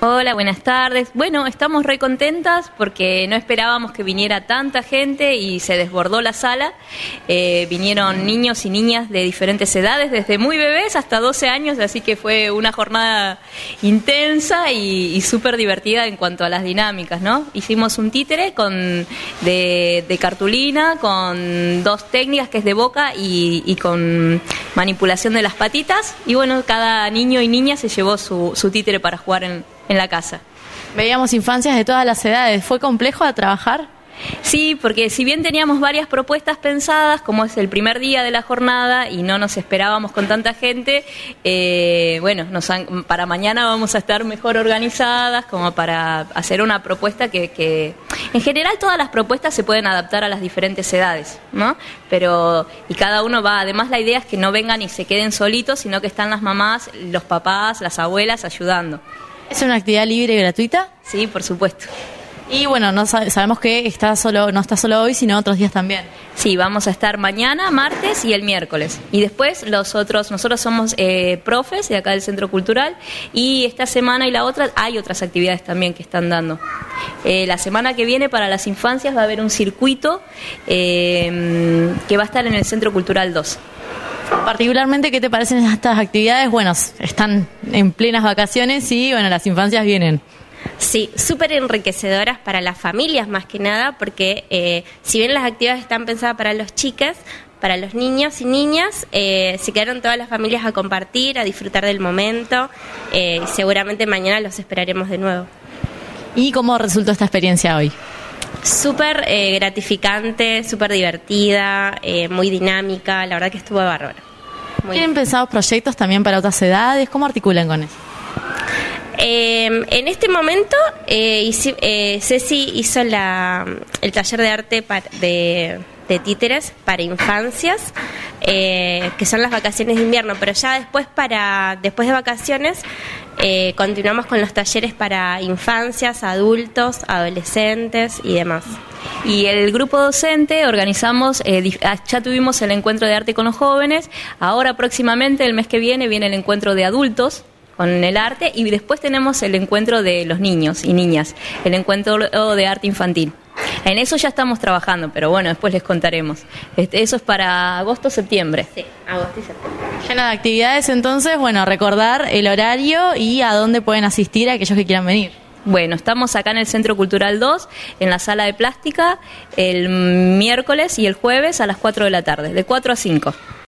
Hola, buenas tardes. Bueno, estamos re contentas porque no esperábamos que viniera tanta gente y se desbordó la sala. Vinieron niños y niñas de diferentes edades, desde muy bebés hasta 12 años, así que fue una jornada intensa y súper divertida en cuanto a las dinámicas, ¿no? Hicimos un títere de cartulina con 2 técnicas, que es de boca y con manipulación de las patitas. Y bueno, cada niño y niña se llevó su títere para jugar en la casa. Veíamos infancias de todas las edades. ¿Fue complejo de trabajar? Sí, porque si bien teníamos varias propuestas pensadas, como es el primer día de la jornada y no nos esperábamos con tanta gente, bueno, para mañana vamos a estar mejor organizadas, como para hacer una propuesta que en general todas las propuestas se pueden adaptar a las diferentes edades, ¿no? Y cada uno va, además la idea es que no vengan y se queden solitos, sino que están las mamás, los papás, las abuelas ayudando. ¿Es una actividad libre y gratuita? Sí, por supuesto. Y bueno, sabemos que no está solo hoy, sino otros días también. Sí, vamos a estar mañana, martes y el miércoles. Y después nosotros somos profes de acá del Centro Cultural, y esta semana y la otra hay otras actividades también que están dando. La semana que viene para las infancias va a haber un circuito que va a estar en el Centro Cultural 2. Particularmente, ¿qué te parecen estas actividades? Bueno, están en plenas vacaciones y bueno, las infancias vienen. Sí, súper enriquecedoras para las familias más que nada, porque si bien las actividades están pensadas para los chicos, para los niños y niñas, se quedaron todas las familias a compartir, a disfrutar del momento. Seguramente mañana los esperaremos de nuevo. ¿Y cómo resultó esta experiencia hoy? Súper gratificante, súper divertida, muy dinámica, la verdad que estuvo bárbaro. ¿Tienen pensados proyectos también para otras edades? ¿Cómo articulan con eso? En este momento Ceci hizo el taller de arte de títeres para infancias, que son las vacaciones de invierno, pero ya después de vacaciones continuamos con los talleres para infancias, adultos, adolescentes y demás. Y el grupo docente organizamos, ya tuvimos el encuentro de arte con los jóvenes, ahora próximamente el mes que viene el encuentro de adultos con el arte, y después tenemos el encuentro de los niños y niñas, el encuentro de arte infantil. En eso ya estamos trabajando, pero bueno, después les contaremos. Eso es para agosto-septiembre. Sí, agosto y septiembre. Llena de actividades, entonces, bueno, recordar el horario y a dónde pueden asistir aquellos que quieran venir. Bueno, estamos acá en el Centro Cultural 2, en la sala de plástica, el miércoles y el jueves a las 4 de la tarde, de 4 a 5.